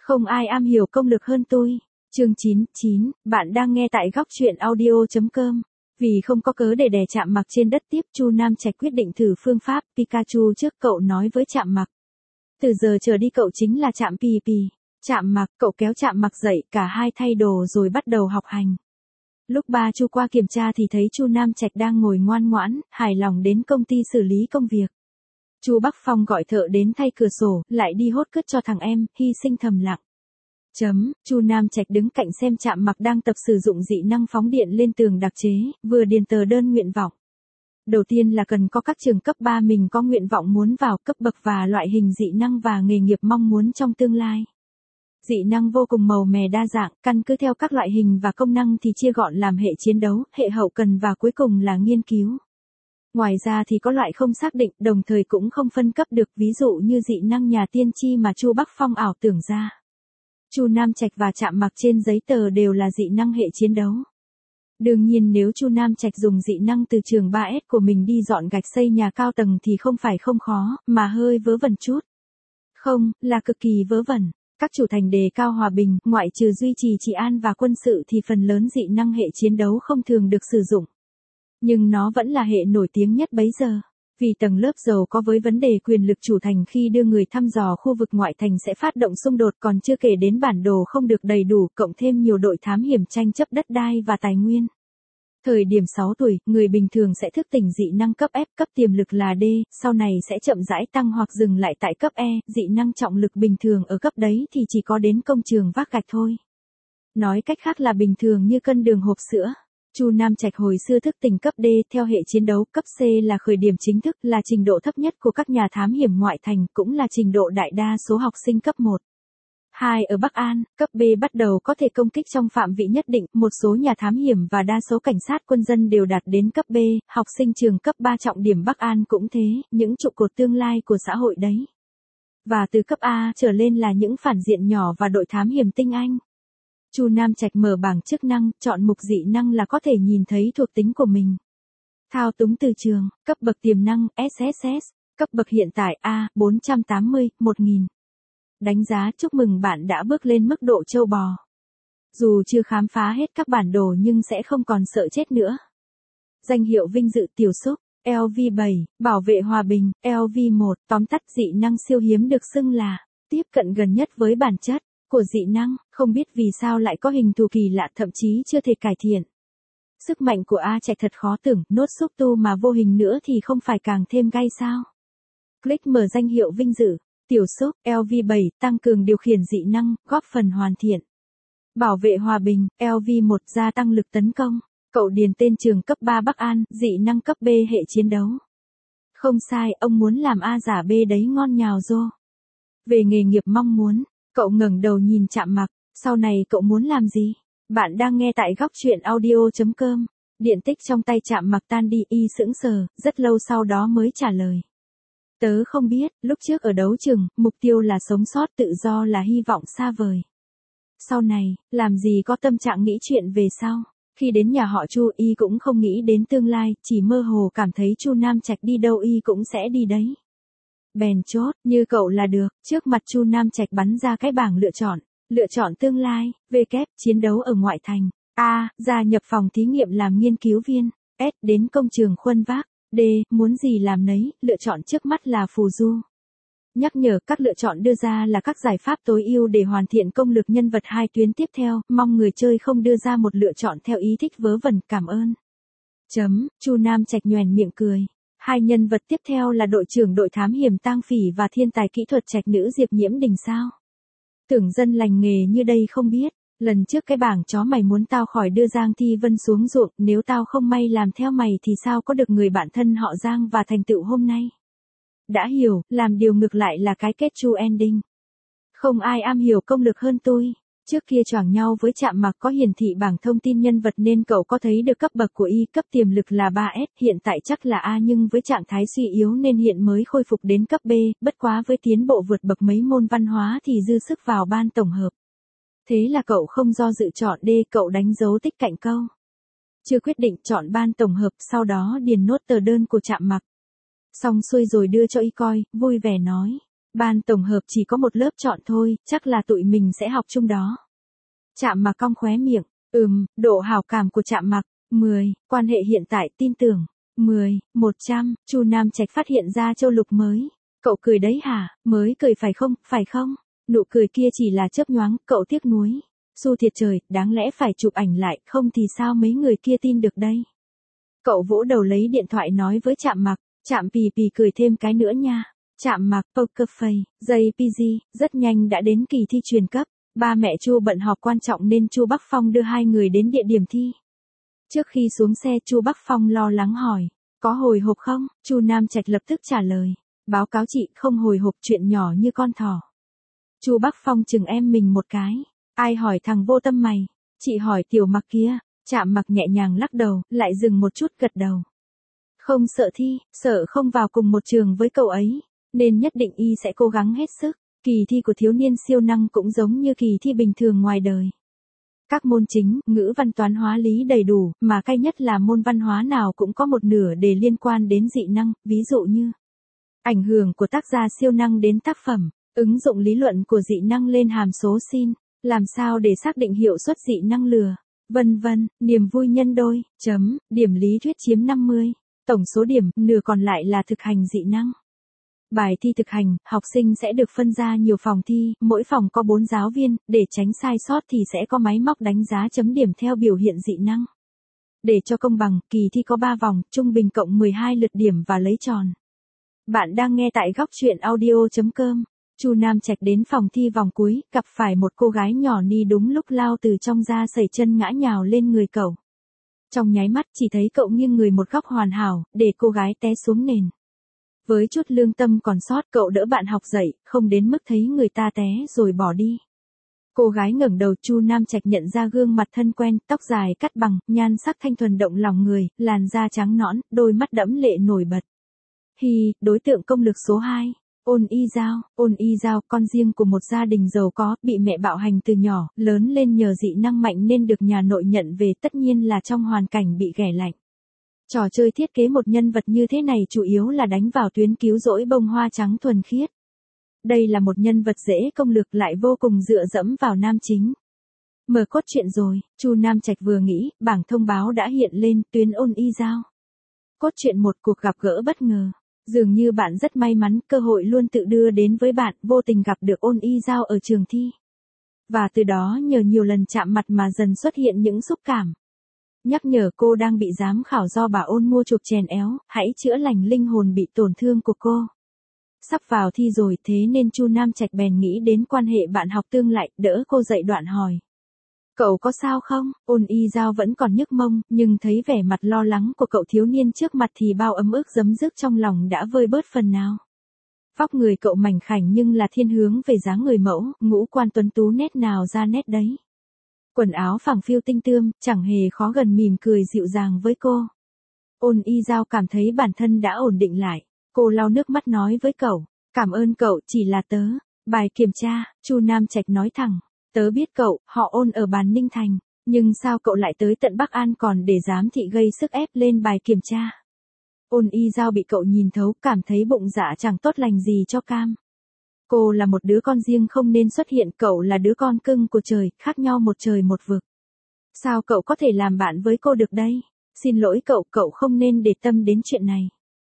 Không ai am hiểu công lực hơn tôi. Chương 99, bạn đang nghe tại góc truyện audio.com. Vì không có cớ để đè Trạm Mặc trên đất tiếp, Chu Nam Trạch quyết định thử phương pháp Pikachu trước. Cậu nói với Trạm Mặc. Từ giờ trở đi cậu chính là Trạm Pì Pì. Trạm Mặc, cậu kéo Trạm Mặc dậy, cả hai thay đồ rồi bắt đầu học hành. Lúc ba Chu qua kiểm tra thì thấy Chu Nam Trạch đang ngồi ngoan ngoãn, hài lòng đến công ty xử lý công việc. Chu Bắc Phong gọi thợ đến thay cửa sổ, lại đi hốt cướp cho thằng em, hy sinh thầm lặng. Chu Nam Trạch đứng cạnh xem Trạm Mặc đang tập sử dụng dị năng phóng điện lên tường đặc chế, vừa điền tờ đơn nguyện vọng. Đầu tiên là cần có các trường cấp 3 mình có nguyện vọng muốn vào, cấp bậc và loại hình dị năng và nghề nghiệp mong muốn trong tương lai. Dị năng vô cùng màu mè đa dạng, căn cứ theo các loại hình và công năng thì chia gọn làm hệ chiến đấu, hệ hậu cần và cuối cùng là nghiên cứu. Ngoài ra thì có loại không xác định, đồng thời cũng không phân cấp được, ví dụ như dị năng nhà tiên tri mà Chu Bắc Phong ảo tưởng ra. Chu Nam Trạch và Trạm Mặc trên giấy tờ đều là dị năng hệ chiến đấu. Đương nhiên nếu Chu Nam Trạch dùng dị năng từ trường 3S của mình đi dọn gạch xây nhà cao tầng thì không phải không khó, mà hơi vớ vẩn chút. Không, là cực kỳ vớ vẩn. Các chủ thành đề cao hòa bình, ngoại trừ duy trì trị an và quân sự thì phần lớn dị năng hệ chiến đấu không thường được sử dụng. Nhưng nó vẫn là hệ nổi tiếng nhất bấy giờ. Vì tầng lớp giàu có với vấn đề quyền lực chủ thành khi đưa người thăm dò khu vực ngoại thành sẽ phát động xung đột, còn chưa kể đến bản đồ không được đầy đủ, cộng thêm nhiều đội thám hiểm tranh chấp đất đai và tài nguyên. Thời điểm 6 tuổi, người bình thường sẽ thức tỉnh dị năng cấp F, cấp tiềm lực là D, sau này sẽ chậm rãi tăng hoặc dừng lại tại cấp E, dị năng trọng lực bình thường ở cấp đấy thì chỉ có đến công trường vác gạch thôi. Nói cách khác là bình thường như cân đường hộp sữa. Chu Nam Trạch hồi xưa thức tỉnh cấp D, theo hệ chiến đấu, cấp C là khởi điểm chính thức, là trình độ thấp nhất của các nhà thám hiểm ngoại thành, cũng là trình độ đại đa số học sinh cấp 1. 2 ở Bắc An, cấp B bắt đầu có thể công kích trong phạm vị nhất định, một số nhà thám hiểm và đa số cảnh sát quân dân đều đạt đến cấp B, học sinh trường cấp 3 trọng điểm Bắc An cũng thế, những trụ cột tương lai của xã hội đấy. Và từ cấp A trở lên là những phản diện nhỏ và đội thám hiểm tinh anh. Chu Nam Trạch mở bảng chức năng, chọn mục dị năng là có thể nhìn thấy thuộc tính của mình. Thao túng từ trường, cấp bậc tiềm năng, SSS, cấp bậc hiện tại A, 480, 1000. Đánh giá chúc mừng bạn đã bước lên mức độ trâu bò. Dù chưa khám phá hết các bản đồ nhưng sẽ không còn sợ chết nữa. Danh hiệu vinh dự tiểu xúc, LV7, bảo vệ hòa bình, LV1, tóm tắt dị năng siêu hiếm được xưng là tiếp cận gần nhất với bản chất của dị năng, không biết vì sao lại có hình thù kỳ lạ, thậm chí chưa thể cải thiện. Sức mạnh của A Trạch thật khó tưởng, nốt xúc tu mà vô hình nữa thì không phải càng thêm gay sao. Click mở danh hiệu vinh dự, tiểu xúc, LV7, tăng cường điều khiển dị năng, góp phần hoàn thiện. Bảo vệ hòa bình, LV1, gia tăng lực tấn công. Cậu điền tên trường cấp 3 Bắc An, dị năng cấp B hệ chiến đấu. Không sai, ông muốn làm A giả B đấy, ngon nhào rô. Về nghề nghiệp mong muốn. Cậu ngẩng đầu nhìn Trạm Mặc, sau này cậu muốn làm gì? Bạn đang nghe tại góc truyện audio.com. Điện tích trong tay Trạm Mặc tan đi, y sững sờ, rất lâu sau đó mới trả lời. Tớ không biết, lúc trước ở đấu trường, mục tiêu là sống sót, tự do là hy vọng xa vời. Sau này, làm gì có tâm trạng nghĩ chuyện về sau. Khi đến nhà họ Chu, y cũng không nghĩ đến tương lai, chỉ mơ hồ cảm thấy Chu Nam Trạch đi đâu y cũng sẽ đi đấy. Bèn chốt, như cậu là được. Trước mặt Chu Nam Trạch bắn ra cái bảng lựa chọn tương lai, V kép, chiến đấu ở ngoại thành, A, gia nhập phòng thí nghiệm làm nghiên cứu viên, S, đến công trường khuân vác, D, muốn gì làm nấy, lựa chọn trước mắt là phù du. Nhắc nhở, các lựa chọn đưa ra là các giải pháp tối ưu để hoàn thiện công lực nhân vật 2 tuyến tiếp theo, mong người chơi không đưa ra một lựa chọn theo ý thích vớ vẩn, cảm ơn. Chu Nam Trạch nhoẻn miệng cười. 2 nhân vật tiếp theo là đội trưởng đội thám hiểm Tang Phỉ và thiên tài kỹ thuật Trạch nữ Diệp Nhiễm Đình sao? Tưởng dân lành nghề như đây không biết, lần trước cái bảng chó mày muốn tao khỏi đưa Giang Thi Vân xuống ruộng, nếu tao không may làm theo mày thì sao có được người bạn thân họ Giang và thành tựu hôm nay? Đã hiểu, làm điều ngược lại là cái kết true ending. Không ai am hiểu công lực hơn tôi. Trước kia choảng nhau với Trạm Mặc có hiển thị bảng thông tin nhân vật nên cậu có thấy được cấp bậc của y, cấp tiềm lực là 3S, hiện tại chắc là A nhưng với trạng thái suy yếu nên hiện mới khôi phục đến cấp B, bất quá với tiến bộ vượt bậc mấy môn văn hóa thì dư sức vào ban tổng hợp. Thế là cậu không do dự chọn D, cậu đánh dấu tích cạnh câu. Chưa quyết định chọn ban tổng hợp, sau đó điền nốt tờ đơn của Trạm Mặc. Xong xuôi rồi đưa cho y coi, vui vẻ nói. Ban tổng hợp chỉ có một lớp chọn thôi, chắc là tụi mình sẽ học chung đó. Trạm Mặc cong khóe miệng, độ hảo cảm của Trạm Mặc, 10, quan hệ hiện tại tin tưởng, 10, 100, Chu Nam Trạch phát hiện ra châu lục mới. Cậu cười đấy hả, mới cười phải không? Nụ cười kia chỉ là chớp nhoáng, cậu tiếc nuối. Xu thiệt trời, đáng lẽ phải chụp ảnh lại, không thì sao mấy người kia tin được đây. Cậu vỗ đầu lấy điện thoại nói với Trạm Mặc, Trạm Pì Pì cười thêm cái nữa nha. Trạm Mặc, Poker Face, JPG, rất nhanh đã đến kỳ thi truyền cấp. Ba mẹ Chu bận họp quan trọng nên Chu Bắc Phong đưa hai người đến địa điểm thi. Trước khi xuống xe Chu Bắc Phong lo lắng hỏi, có hồi hộp không? Chu Nam Trạch lập tức trả lời, báo cáo chị không hồi hộp, chuyện nhỏ như con thỏ. Chu Bắc Phong chừng em mình một cái, ai hỏi thằng vô tâm mày, chị hỏi Tiểu Mặc kia. Trạm Mặc nhẹ nhàng lắc đầu, lại dừng một chút gật đầu. Không sợ thi, sợ không vào cùng một trường với cậu ấy, nên nhất định y sẽ cố gắng hết sức. Kỳ thi của thiếu niên siêu năng cũng giống như kỳ thi bình thường ngoài đời. Các môn chính, ngữ văn toán hóa lý đầy đủ, mà cay nhất là môn văn hóa nào cũng có một nửa đề liên quan đến dị năng, ví dụ như ảnh hưởng của tác giả siêu năng đến tác phẩm, ứng dụng lý luận của dị năng lên hàm số sin, làm sao để xác định hiệu suất dị năng lừa, vân vân, niềm vui nhân đôi, điểm lý thuyết chiếm 50, tổng số điểm, nửa còn lại là thực hành dị năng. Bài thi thực hành, học sinh sẽ được phân ra nhiều phòng thi, mỗi phòng có 4 giáo viên, để tránh sai sót thì sẽ có máy móc đánh giá chấm điểm theo biểu hiện dị năng. Để cho công bằng, kỳ thi có 3 vòng, trung bình cộng 12 lượt điểm và lấy tròn. Bạn đang nghe tại góc truyện audio.com. Chu Nam Trạch đến phòng thi vòng cuối, gặp phải một cô gái nhỏ ni đúng lúc lao từ trong ra sẩy chân ngã nhào lên người cậu. Trong nháy mắt chỉ thấy cậu nghiêng người một góc hoàn hảo, để cô gái té xuống nền. Với chút lương tâm còn sót, cậu đỡ bạn học dậy, không đến mức thấy người ta té rồi bỏ đi. Cô gái ngẩng đầu, Chu Nam Trạch nhận ra gương mặt thân quen, tóc dài cắt bằng, nhan sắc thanh thuần động lòng người, làn da trắng nõn, đôi mắt đẫm lệ nổi bật. Đối tượng công lực số 2. Ôn Y Giao, con riêng của một gia đình giàu có, bị mẹ bạo hành từ nhỏ, lớn lên nhờ dị năng mạnh nên được nhà nội nhận về, tất nhiên là trong hoàn cảnh bị ghẻ lạnh. Trò chơi thiết kế một nhân vật như thế này chủ yếu là đánh vào tuyến cứu rỗi bông hoa trắng thuần khiết. Đây là một nhân vật dễ công lực lại vô cùng dựa dẫm vào nam chính. Mở cốt truyện rồi, Chu Nam Trạch vừa nghĩ, bảng thông báo đã hiện lên, tuyến Ôn Y Giao. Cốt truyện, một cuộc gặp gỡ bất ngờ. Dường như bạn rất may mắn, cơ hội luôn tự đưa đến với bạn, vô tình gặp được Ôn Y Giao ở trường thi. Và từ đó nhờ nhiều lần chạm mặt mà dần xuất hiện những xúc cảm. Nhắc nhở cô đang bị giám khảo do bà Ôn mua chuộc chèn éo, hãy chữa lành linh hồn bị tổn thương của cô. Sắp vào thi rồi, thế nên Chu Nam Trạch bèn nghĩ đến quan hệ bạn học tương lại, đỡ cô dậy đoạn hỏi. Cậu có sao không? Ôn Y Giao vẫn còn nhức mông, nhưng thấy vẻ mặt lo lắng của cậu thiếu niên trước mặt thì bao ấm ức giấm dứt trong lòng đã vơi bớt phần nào. Vóc người cậu mảnh khảnh nhưng là thiên hướng về dáng người mẫu, ngũ quan tuấn tú nét nào ra nét đấy. Quần áo phẳng phiu tinh tươm, chẳng hề khó gần, mỉm cười dịu dàng với cô. Ôn Y Giao cảm thấy bản thân đã ổn định lại. Cô lau nước mắt nói với cậu, cảm ơn cậu, chỉ là tớ. Bài kiểm tra, Chu Nam Trạch nói thẳng, tớ biết cậu, họ Ôn ở bàn Ninh Thành, nhưng sao cậu lại tới tận Bắc An còn để giám thị gây sức ép lên bài kiểm tra. Ôn Y Giao bị cậu nhìn thấu, cảm thấy bụng dạ chẳng tốt lành gì cho cam. Cô là một đứa con riêng không nên xuất hiện, cậu là đứa con cưng của trời, khác nhau một trời một vực. Sao cậu có thể làm bạn với cô được đây? Xin lỗi cậu, cậu không nên để tâm đến chuyện này.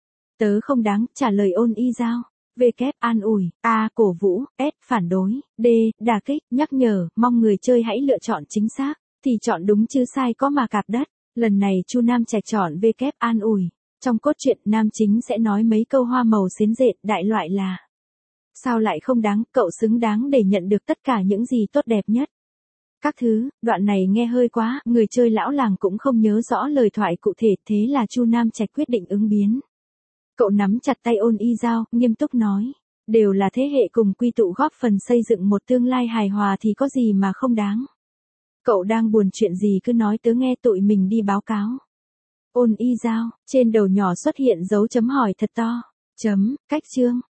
Tớ không đáng, trả lời Ôn Y Giao. V. An ủi, A. Cổ vũ, S. Phản đối, D. Đả kích, nhắc nhở, mong người chơi hãy lựa chọn chính xác, thì chọn đúng chứ sai có mà cạp đất. Lần này Chu Nam Trạch chọn V. An ủi. Trong cốt truyện, nam chính sẽ nói mấy câu hoa màu xến dệt, đại loại là sao lại không đáng, cậu xứng đáng để nhận được tất cả những gì tốt đẹp nhất. Các thứ, đoạn này nghe hơi quá, người chơi lão làng cũng không nhớ rõ lời thoại cụ thể, thế là Chu Nam Trạch quyết định ứng biến. Cậu nắm chặt tay Ôn Y Giao, nghiêm túc nói, đều là thế hệ cùng quy tụ góp phần xây dựng một tương lai hài hòa thì có gì mà không đáng. Cậu đang buồn chuyện gì cứ nói tớ nghe, tụi mình đi báo cáo. Ôn Y Giao, trên đầu nhỏ xuất hiện dấu chấm hỏi thật to. Cách chương.